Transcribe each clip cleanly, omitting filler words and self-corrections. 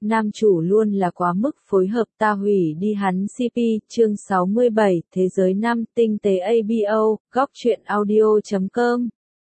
nam chủ luôn là quá mức phối hợp ta hủy đi hắn CP, chương 67, Thế giới năm tinh tế ABO, góc truyện audio.com.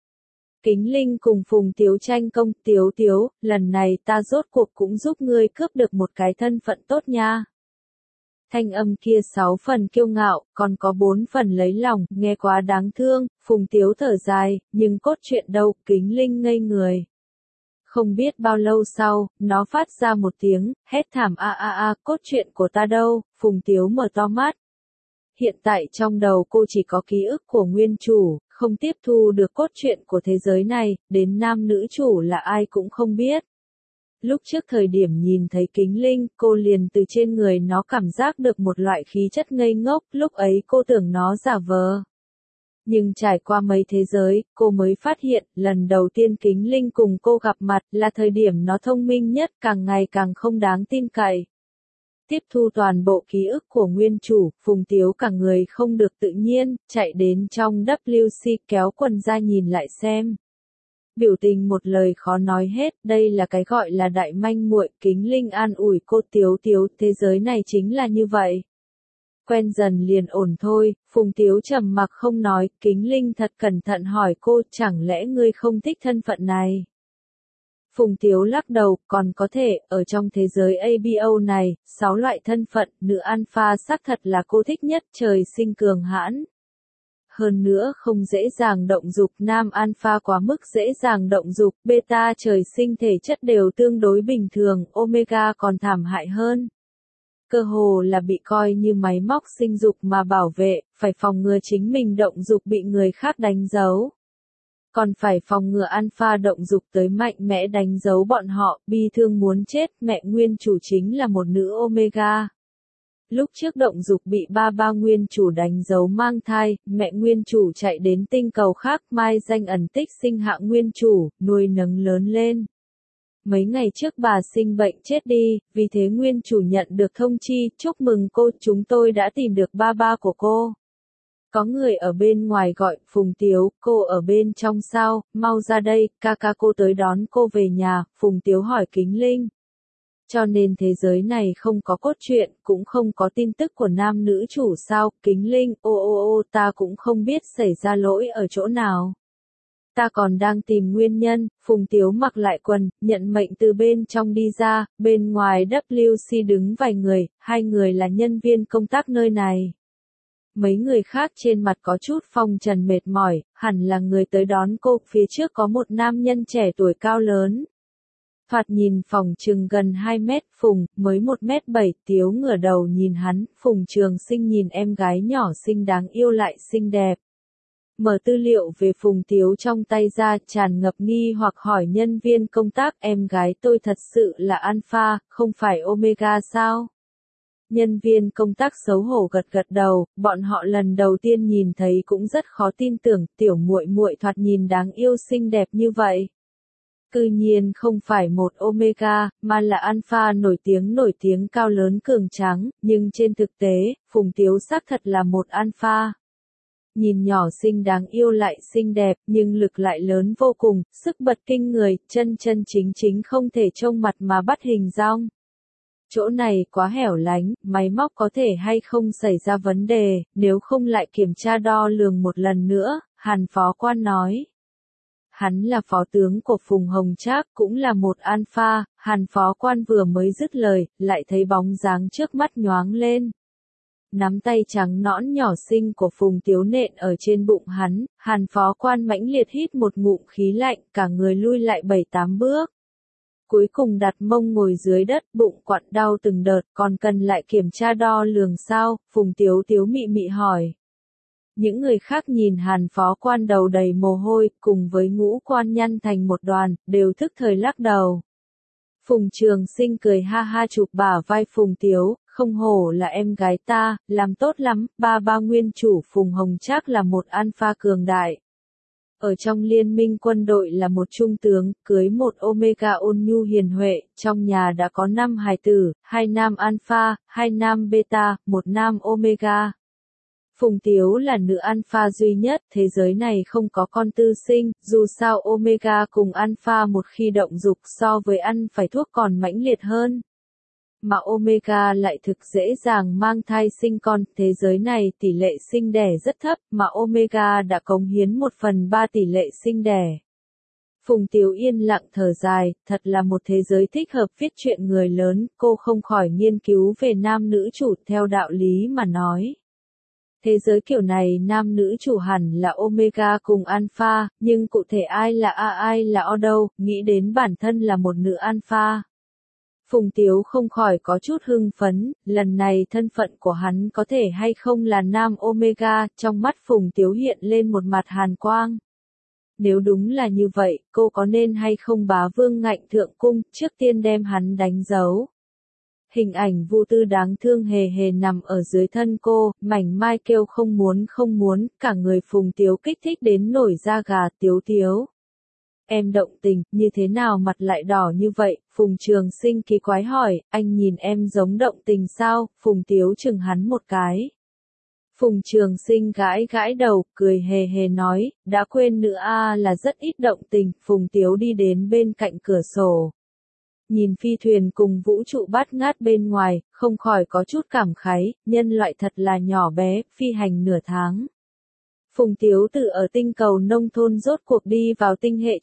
Kính Linh cùng Phùng Tiếu tranh công, Tiếu, lần này ta rốt cuộc cũng giúp ngươi cướp được một cái thân phận tốt nha. Thanh âm kia 6 phần kiêu ngạo, còn có 4 phần lấy lòng, nghe quá đáng thương, Phùng Tiếu thở dài, nhưng cốt truyện đâu, Kính Linh ngây người. Không biết bao lâu sau, nó phát ra một tiếng, hét thảm cốt truyện của ta đâu, Phùng Tiếu mở to mắt. Hiện tại trong đầu cô chỉ có ký ức của nguyên chủ, không tiếp thu được cốt truyện của thế giới này, đến nam nữ chủ là ai cũng không biết. Lúc trước thời điểm nhìn thấy Kính Linh, cô liền từ trên người nó cảm giác được một loại khí chất ngây ngốc, lúc ấy cô tưởng nó giả vờ. Nhưng trải qua mấy thế giới, cô mới phát hiện, lần đầu tiên Kính Linh cùng cô gặp mặt là thời điểm nó thông minh nhất, càng ngày càng không đáng tin cậy. Tiếp thu toàn bộ ký ức của nguyên chủ, Phùng Tiếu cả người không được tự nhiên, chạy đến trong WC kéo quần ra nhìn lại xem. Biểu tình một lời khó nói hết, đây là cái gọi là đại manh muội. Kính Linh an ủi cô Tiếu, thế giới này chính là như vậy. Quen dần liền ổn thôi, Phùng Tiếu trầm mặc không nói, Kính Linh thật cẩn thận hỏi cô, chẳng lẽ ngươi không thích thân phận này? Phùng Tiếu lắc đầu, còn có thể, ở trong thế giới ABO này, 6 loại thân phận, nữ alpha xác thật là cô thích nhất, trời sinh cường hãn. Hơn nữa không dễ dàng động dục, nam alpha quá mức dễ dàng động dục, beta trời sinh thể chất đều tương đối bình thường, omega còn thảm hại hơn. Cơ hồ là bị coi như máy móc sinh dục mà bảo vệ, phải phòng ngừa chính mình động dục bị người khác đánh dấu. Còn phải phòng ngừa alpha động dục tới mạnh mẽ đánh dấu bọn họ, bi thương muốn chết, mẹ nguyên chủ chính là một nữ omega. Lúc trước động dục bị ba nguyên chủ đánh dấu mang thai, mẹ nguyên chủ chạy đến tinh cầu khác mai danh ẩn tích sinh hạ nguyên chủ, nuôi nấng lớn lên. Mấy ngày trước bà sinh bệnh chết đi, vì thế nguyên chủ nhận được thông chi, chúc mừng cô, chúng tôi đã tìm được ba của cô. Có người ở bên ngoài gọi, Phùng Tiếu, cô ở bên trong sao, mau ra đây, ca cô tới đón cô về nhà, Phùng Tiếu hỏi Kính Linh. Cho nên thế giới này không có cốt truyện, cũng không có tin tức của nam nữ chủ sao, Kính Linh, ta cũng không biết xảy ra lỗi ở chỗ nào. Ta còn đang tìm nguyên nhân, Phùng Tiếu mặc lại quần, nhận mệnh từ bên trong đi ra, bên ngoài WC đứng vài người, 2 người là nhân viên công tác nơi này. Mấy người khác trên mặt có chút phong trần mệt mỏi, hẳn là người tới đón cô, phía trước có một nam nhân trẻ tuổi cao lớn. Thoạt nhìn Phùng chừng gần 2 mét, Phùng, mới 1m7, Tiếu ngửa đầu nhìn hắn, Phùng Trường Sinh nhìn em gái nhỏ xinh đáng yêu lại xinh đẹp. Mở tư liệu về Phùng Tiếu trong tay ra, tràn ngập nghi hoặc hỏi nhân viên công tác, em gái tôi thật sự là alpha, không phải omega sao? Nhân viên công tác xấu hổ gật đầu, bọn họ lần đầu tiên nhìn thấy cũng rất khó tin tưởng, tiểu muội thoạt nhìn đáng yêu xinh đẹp như vậy. Cư nhiên không phải một omega, mà là alpha nổi tiếng cao lớn cường tráng, nhưng trên thực tế, Phùng Tiếu xác thật là một alpha. Nhìn nhỏ xinh đáng yêu lại xinh đẹp, nhưng lực lại lớn vô cùng, sức bật kinh người, chân chính không thể trông mặt mà bắt hình dong. Chỗ này quá hẻo lánh, máy móc có thể hay không xảy ra vấn đề, nếu không lại kiểm tra đo lường một lần nữa, Hàn phó quan nói. Hắn là phó tướng của Phùng Hồng Trác, cũng là một alpha, Hàn phó quan vừa mới dứt lời, lại thấy bóng dáng trước mắt nhoáng lên. Nắm tay trắng nõn nhỏ xinh của Phùng Tiếu nện ở trên bụng hắn, Hàn phó quan mãnh liệt hít một ngụm khí lạnh, cả người lui lại 7-8 bước. Cuối cùng đặt mông ngồi dưới đất, bụng quặn đau từng đợt, còn cần lại kiểm tra đo lường sao, Phùng Tiếu mị hỏi. Những người khác nhìn Hàn phó quan đầu đầy mồ hôi, cùng với ngũ quan nhăn thành một đoàn, đều thức thời lắc đầu. Phùng Trường Sinh cười ha chụp bả vai Phùng Tiếu, không hổ là em gái ta, làm tốt lắm, ba nguyên chủ Phùng Hồng Trác là một alpha cường đại. Ở trong liên minh quân đội là một trung tướng, cưới một omega ôn nhu hiền huệ, trong nhà đã có 5 hài tử, 2 nam alpha, 2 nam beta, 1 nam omega. Phùng Tiếu là nữ alpha duy nhất, thế giới này không có con tư sinh, dù sao omega cùng alpha một khi động dục so với ăn phải thuốc còn mãnh liệt hơn. mà Omega lại thực dễ dàng mang thai sinh con. Thế giới này tỷ lệ sinh đẻ rất thấp, mà Omega đã cống hiến 1/3 tỷ lệ sinh đẻ. Phùng Tiếu yên lặng thở dài, thật là một thế giới thích hợp viết chuyện người lớn, cô không khỏi nghiên cứu về nam nữ chủ theo đạo lý mà nói. Thế giới kiểu này nam nữ chủ hẳn là Omega cùng Alpha, nhưng cụ thể ai là A ai là O đâu, nghĩ đến bản thân là một nữ Alpha. Phùng Tiếu không khỏi có chút hưng phấn, lần này thân phận của hắn có thể hay không là nam Omega, trong mắt Phùng Tiếu hiện lên một mặt hàn quang. Nếu đúng là như vậy, cô có nên hay không bá vương ngạnh thượng cung, trước tiên đem hắn đánh dấu. Hình ảnh Vu Tư đáng thương hề hề nằm ở dưới thân cô, mảnh mai kêu không muốn, cả người Phùng Tiếu kích thích đến nổi da gà. Tiếu Tiếu. Em động tình, như thế nào mặt lại đỏ như vậy? Phùng Trường Sinh kỳ quái hỏi, anh nhìn em giống động tình sao? Phùng Tiếu chừng hắn một cái. Phùng Trường Sinh gãi gãi đầu, cười hề hề nói, đã quên nữa là rất ít động tình. Phùng Tiếu đi đến bên cạnh cửa sổ. Nhìn phi thuyền cùng vũ trụ bát ngát bên ngoài, không khỏi có chút cảm khái, nhân loại thật là nhỏ bé, phi hành nửa tháng. Phùng Tiếu tự ở tinh cầu nông thôn rốt cuộc đi vào tinh hệ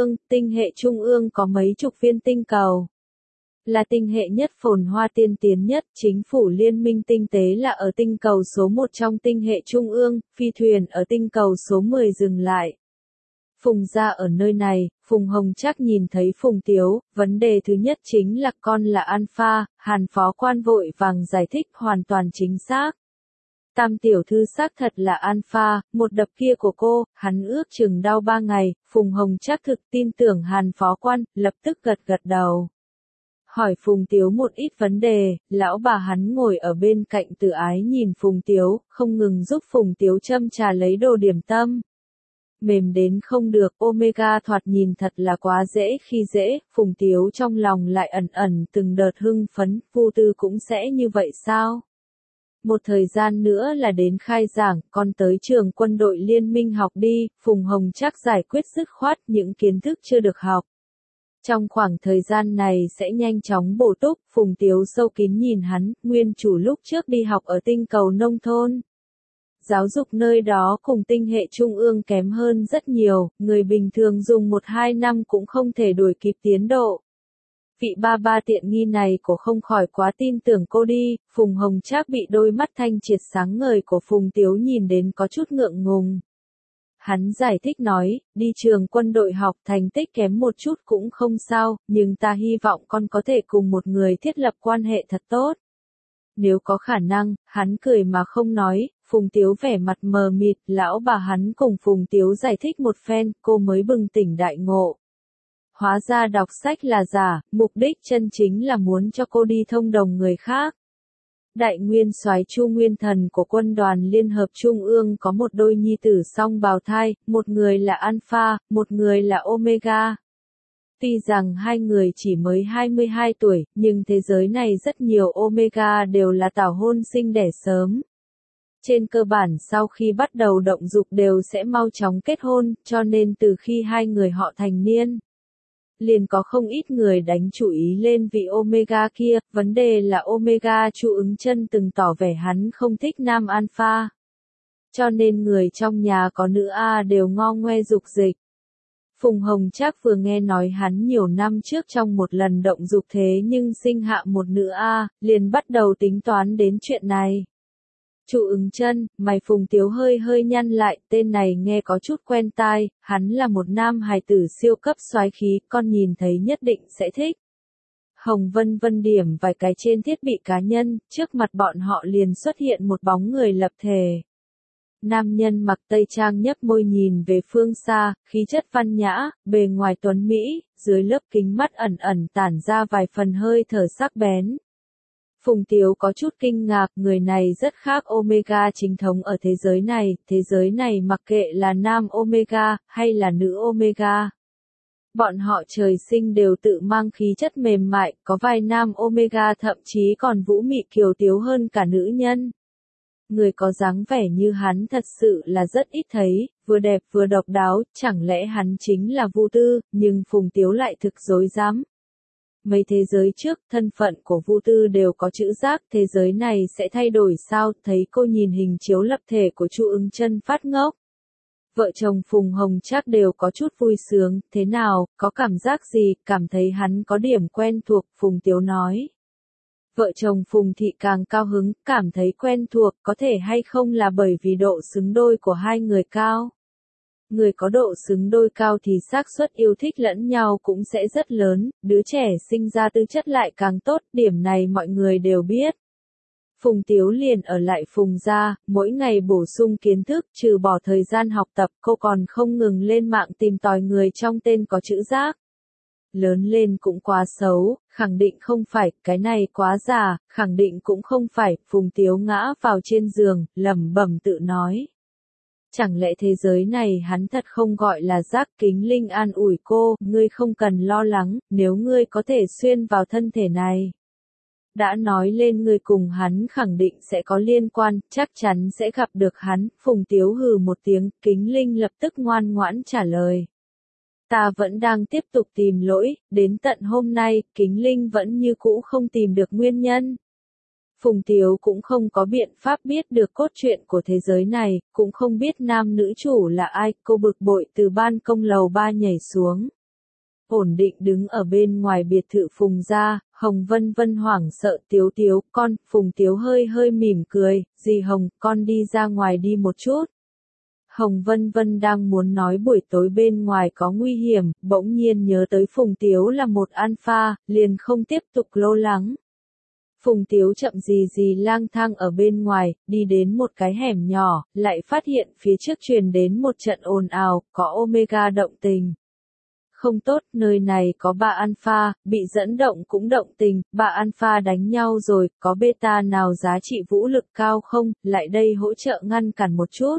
trung ương có mấy chục viên tinh cầu. Là tinh hệ nhất phồn hoa tiên tiến nhất, chính phủ liên minh tinh tế là ở tinh cầu số 1 trong tinh hệ trung ương, phi thuyền ở tinh cầu số 10 dừng lại. Phùng gia ở nơi này, Phùng Hồng Trác nhìn thấy Phùng Tiếu, vấn đề thứ nhất chính là con là Alpha, Hàn phó quan vội vàng giải thích hoàn toàn chính xác. Tam tiểu thư xác thật là Alpha, một đập kia của cô, hắn ước chừng đau 3 ngày, Phùng Hồng Trác thực tin tưởng Hàn phó quan, lập tức gật đầu. Hỏi Phùng Tiếu một ít vấn đề, lão bà hắn ngồi ở bên cạnh Từ Ái nhìn Phùng Tiếu, không ngừng giúp Phùng Tiếu châm trà lấy đồ điểm tâm. Mềm đến không được, Omega thoạt nhìn thật là quá dễ khi dễ, Phùng Tiếu trong lòng lại ẩn từng đợt hưng phấn, Vu Tư cũng sẽ như vậy sao? Một thời gian nữa là đến khai giảng, con tới trường quân đội liên minh học đi, Phùng Hồng Trác giải quyết dứt khoát những kiến thức chưa được học. Trong khoảng thời gian này sẽ nhanh chóng bổ túc, Phùng Tiếu sâu kín nhìn hắn, nguyên chủ lúc trước đi học ở tinh cầu nông thôn. Giáo dục nơi đó cùng tinh hệ trung ương kém hơn rất nhiều, người bình thường dùng 1-2 năm cũng không thể đuổi kịp tiến độ. Vị ba tiện nghi này của không khỏi quá tin tưởng cô đi, Phùng Hồng Trác bị đôi mắt thanh triệt sáng ngời của Phùng Tiếu nhìn đến có chút ngượng ngùng. Hắn giải thích nói, đi trường quân đội học thành tích kém một chút cũng không sao, nhưng ta hy vọng con có thể cùng một người thiết lập quan hệ thật tốt. Nếu có khả năng, hắn cười mà không nói, Phùng Tiếu vẻ mặt mờ mịt, lão bà hắn cùng Phùng Tiếu giải thích một phen, cô mới bừng tỉnh đại ngộ. Hóa ra đọc sách là giả, mục đích chân chính là muốn cho cô đi thông đồng người khác. Đại nguyên soái Chu Nguyên Thần của quân đoàn Liên hợp Trung ương có một đôi nhi tử song bào thai, một người là Alpha, một người là Omega. Tuy rằng hai người chỉ mới 22 tuổi, nhưng thế giới này rất nhiều Omega đều là tảo hôn sinh đẻ sớm. Trên cơ bản sau khi bắt đầu động dục đều sẽ mau chóng kết hôn, cho nên từ khi hai người họ thành niên, liền có không ít người đánh chú ý lên vị Omega kia, vấn đề là Omega Chu Ứng Chân từng tỏ vẻ hắn không thích nam Alpha. Cho nên người trong nhà có nữ A đều ngo ngoe dục dịch. Phùng Hồng Trác vừa nghe nói hắn nhiều năm trước trong một lần động dục thế nhưng sinh hạ một nữ A, liền bắt đầu tính toán đến chuyện này. Chu Ứng Chân, mày Phùng Tiếu hơi nhăn lại, tên này nghe có chút quen tai, hắn là một nam hài tử siêu cấp soái khí, con nhìn thấy nhất định sẽ thích. Hồng Vân Vân điểm vài cái trên thiết bị cá nhân, trước mặt bọn họ liền xuất hiện một bóng người lập thể. Nam nhân mặc tây trang nhấp môi nhìn về phương xa, khí chất văn nhã, bề ngoài tuấn Mỹ, dưới lớp kính mắt ẩn tản ra vài phần hơi thở sắc bén. Phùng Tiếu có chút kinh ngạc, người này rất khác Omega chính thống ở thế giới này mặc kệ là nam Omega, hay là nữ Omega. Bọn họ trời sinh đều tự mang khí chất mềm mại, có vài nam Omega thậm chí còn vũ mị kiều tiếu hơn cả nữ nhân. Người có dáng vẻ như hắn thật sự là rất ít thấy, vừa đẹp vừa độc đáo, chẳng lẽ hắn chính là Vu Tư, nhưng Phùng Tiếu lại thực dối dám. Mấy thế giới trước, thân phận của Vu Tư đều có chữ giác, thế giới này sẽ thay đổi sao? Thấy cô nhìn hình chiếu lập thể của Chu Ứng Chân phát ngốc. Vợ chồng Phùng Hồng Trác đều có chút vui sướng, thế nào, có cảm giác gì, cảm thấy hắn có điểm quen thuộc, Phùng Tiếu nói. Vợ chồng Phùng Thị càng cao hứng, cảm thấy quen thuộc, có thể hay không là bởi vì độ xứng đôi của hai người cao. Người có độ xứng đôi cao thì xác suất yêu thích lẫn nhau cũng sẽ rất lớn, đứa trẻ sinh ra tư chất lại càng tốt, điểm này mọi người đều biết. Phùng Tiếu liền ở lại Phùng gia, mỗi ngày bổ sung kiến thức, trừ bỏ thời gian học tập, cô còn không ngừng lên mạng tìm tòi người trong tên có chữ giác. Lớn lên cũng quá xấu, khẳng định không phải, cái này quá già, khẳng định cũng không phải, Phùng Tiếu ngã vào trên giường, lẩm bẩm tự nói. Chẳng lẽ thế giới này hắn thật không gọi là giác? Kính Linh an ủi cô, ngươi không cần lo lắng, nếu ngươi có thể xuyên vào thân thể này. Đã nói lên ngươi cùng hắn khẳng định sẽ có liên quan, chắc chắn sẽ gặp được hắn, Phùng Tiếu hừ một tiếng, Kính Linh lập tức ngoan ngoãn trả lời. Ta vẫn đang tiếp tục tìm lỗi, đến tận hôm nay, Kính Linh vẫn như cũ không tìm được nguyên nhân. Phùng Tiếu cũng không có biện pháp biết được cốt truyện của thế giới này, cũng không biết nam nữ chủ là ai, cô bực bội từ ban công lầu 3 nhảy xuống. Ổn định đứng ở bên ngoài biệt thự Phùng gia, Hồng Vân Vân hoảng sợ Tiếu Tiếu, con, Phùng Tiếu hơi hơi mỉm cười, dì Hồng, con đi ra ngoài đi một chút. Hồng Vân Vân đang muốn nói buổi tối bên ngoài có nguy hiểm, bỗng nhiên nhớ tới Phùng Tiếu là một alpha, liền không tiếp tục lo lắng. Phùng Tiếu chậm gì lang thang ở bên ngoài, đi đến một cái hẻm nhỏ, lại phát hiện phía trước truyền đến một trận ồn ào, có Omega động tình. Không tốt, nơi này có 3 alpha, bị dẫn động cũng động tình, 3 alpha đánh nhau rồi, có beta nào giá trị vũ lực cao không, lại đây hỗ trợ ngăn cản một chút.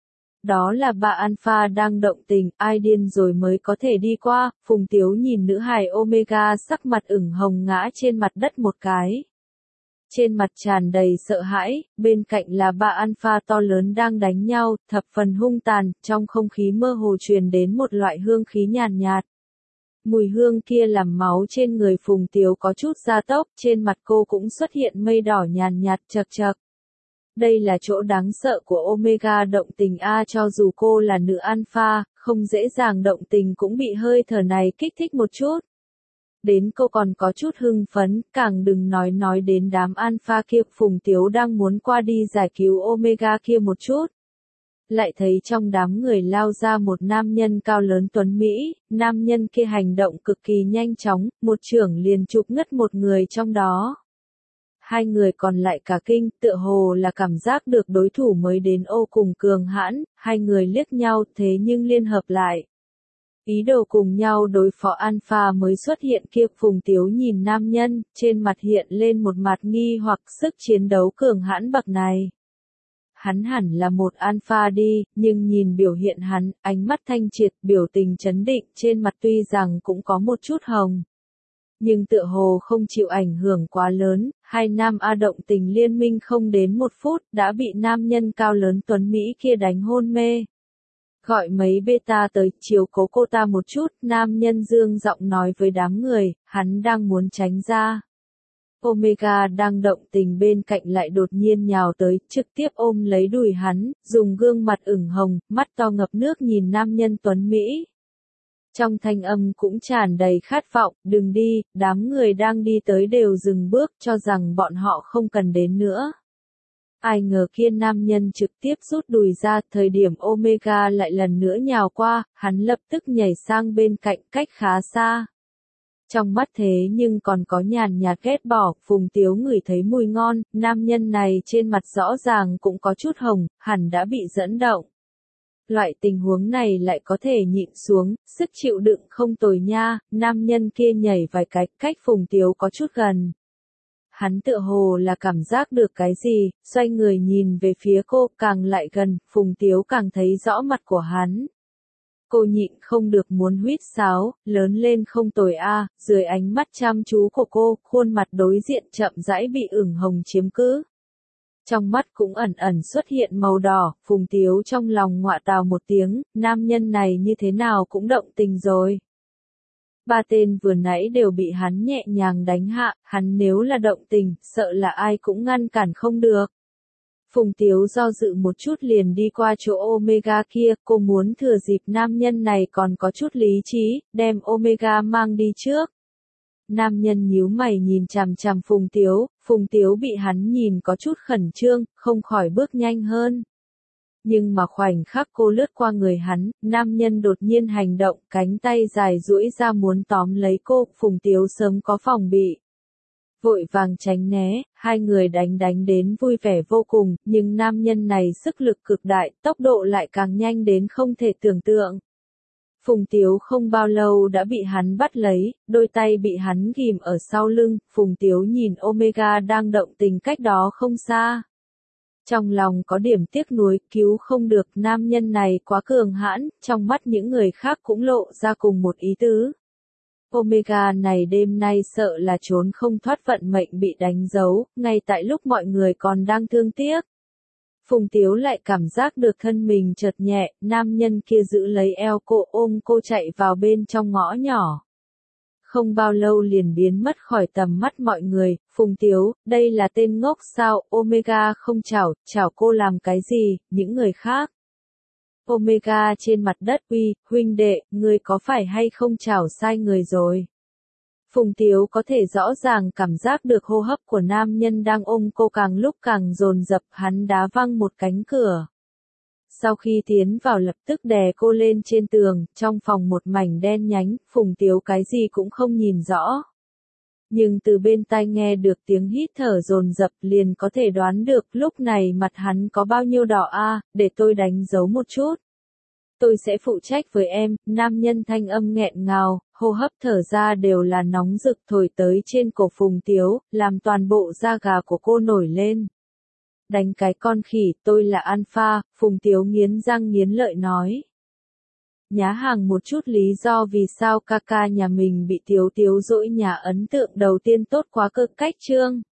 Đó là 3 alpha đang động tình, ai điên rồi mới có thể đi qua, Phùng Tiếu nhìn nữ hài Omega sắc mặt ửng hồng ngã trên mặt đất một cái. Trên mặt tràn đầy sợ hãi, bên cạnh là 3 alpha to lớn đang đánh nhau, thập phần hung tàn, trong không khí mơ hồ truyền đến một loại hương khí nhàn nhạt. Mùi hương kia làm máu trên người Phùng Tiếu có chút gia tốc, trên mặt cô cũng xuất hiện mây đỏ nhàn nhạt chật chật. Đây là chỗ đáng sợ của Omega động tình A, cho dù cô là nữ alpha, không dễ dàng động tình cũng bị hơi thở này kích thích một chút. Đến cô còn có chút hưng phấn, càng đừng nói đến đám alpha kia, Phùng Tiếu đang muốn qua đi giải cứu Omega kia một chút. Lại thấy trong đám người lao ra một nam nhân cao lớn tuấn Mỹ, nam nhân kia hành động cực kỳ nhanh chóng, một chưởng liền chụp ngất một người trong đó. Hai người còn lại cả kinh, tựa hồ là cảm giác được đối thủ mới đến ô cùng cường hãn, hai người liếc nhau thế nhưng liên hợp lại. Ý đồ cùng nhau đối phó alpha mới xuất hiện kia, Phùng Tiếu nhìn nam nhân, trên mặt hiện lên một mặt nghi hoặc sức chiến đấu cường hãn bậc này. Hắn hẳn là một alpha đi, nhưng nhìn biểu hiện hắn, ánh mắt thanh triệt, biểu tình trấn định, trên mặt tuy rằng cũng có một chút hồng. Nhưng tựa hồ không chịu ảnh hưởng quá lớn, hai nam A động tình liên minh không đến 1 phút, đã bị nam nhân cao lớn tuấn Mỹ kia đánh hôn mê. Gọi mấy beta tới, chiếu cố cô ta một chút, nam nhân dương giọng nói với đám người, hắn đang muốn tránh ra. Omega đang động tình bên cạnh lại đột nhiên nhào tới, trực tiếp ôm lấy đùi hắn, dùng gương mặt ửng hồng, mắt to ngập nước nhìn nam nhân tuấn Mỹ. Trong thanh âm cũng tràn đầy khát vọng, đừng đi, đám người đang đi tới đều dừng bước, cho rằng bọn họ không cần đến nữa. Ai ngờ kia nam nhân trực tiếp rút đùi ra, thời điểm Omega lại lần nữa nhào qua, hắn lập tức nhảy sang bên cạnh cách khá xa. Trong mắt thế nhưng còn có nhàn nhạt ghét bỏ, Phùng Tiếu ngửi thấy mùi ngon, nam nhân này trên mặt rõ ràng cũng có chút hồng, hẳn đã bị dẫn động. Loại tình huống này lại có thể nhịn xuống, sức chịu đựng không tồi nha, nam nhân kia nhảy vài cái, cách Phùng Tiếu có chút gần. Hắn tựa hồ là cảm giác được cái gì, xoay người nhìn về phía cô, càng lại gần, Phùng Tiếu càng thấy rõ mặt của hắn. Cô nhịn không được muốn huýt sáo, lớn lên không tồi a, dưới ánh mắt chăm chú của cô, khuôn mặt đối diện chậm rãi bị ửng hồng chiếm cứ. Trong mắt cũng ẩn ẩn xuất hiện màu đỏ, Phùng Tiếu trong lòng ngọa tào một tiếng, nam nhân này như thế nào cũng động tình rồi. Ba tên vừa nãy đều bị hắn nhẹ nhàng đánh hạ, hắn nếu là động tình, sợ là ai cũng ngăn cản không được. Phùng Tiếu do dự một chút liền đi qua chỗ Omega kia, cô muốn thừa dịp nam nhân này còn có chút lý trí, đem Omega mang đi trước. Nam nhân nhíu mày nhìn chằm chằm Phùng Tiếu bị hắn nhìn có chút khẩn trương, không khỏi bước nhanh hơn. Nhưng mà khoảnh khắc cô lướt qua người hắn, nam nhân đột nhiên hành động, cánh tay dài duỗi ra muốn tóm lấy cô, Phùng Tiếu sớm có phòng bị. Vội vàng tránh né, hai người đánh đến vui vẻ vô cùng, nhưng nam nhân này sức lực cực đại, tốc độ lại càng nhanh đến không thể tưởng tượng. Phùng Tiếu không bao lâu đã bị hắn bắt lấy, đôi tay bị hắn ghim ở sau lưng, Phùng Tiếu nhìn Omega đang động tình cách đó không xa. Trong lòng có điểm tiếc nuối, cứu không được, nam nhân này quá cường hãn, trong mắt những người khác cũng lộ ra cùng một ý tứ. Omega này đêm nay sợ là trốn không thoát vận mệnh bị đánh dấu, ngay tại lúc mọi người còn đang thương tiếc. Phùng Tiếu lại cảm giác được thân mình chợt nhẹ, nam nhân kia giữ lấy eo cô ôm cô chạy vào bên trong ngõ nhỏ. Không bao lâu liền biến mất khỏi tầm mắt mọi người, Phùng Tiếu, đây là tên ngốc sao, Omega không chảo cô làm cái gì, những người khác. Omega trên mặt đất, huynh đệ, ngươi có phải hay không chảo sai người rồi. Phùng Tiếu có thể rõ ràng cảm giác được hô hấp của nam nhân đang ôm cô càng lúc càng dồn dập, hắn đá văng một cánh cửa. Sau khi tiến vào lập tức đè cô lên trên tường, trong phòng một mảnh đen nhánh, Phùng Tiếu cái gì cũng không nhìn rõ. Nhưng từ bên tai nghe được tiếng hít thở dồn dập liền có thể đoán được lúc này mặt hắn có bao nhiêu đỏ để tôi đánh dấu một chút. Tôi sẽ phụ trách với em, nam nhân thanh âm nghẹn ngào, hô hấp thở ra đều là nóng rực thổi tới trên cổ Phùng Tiếu, làm toàn bộ da gà của cô nổi lên. Đánh cái con khỉ, tôi là Alpha, Phùng Tiếu nghiến răng nghiến lợi nói. Nhá hàng một chút lý do vì sao ca ca nhà mình bị Tiếu dỗi nhà ấn tượng đầu tiên tốt quá cơ cách chương.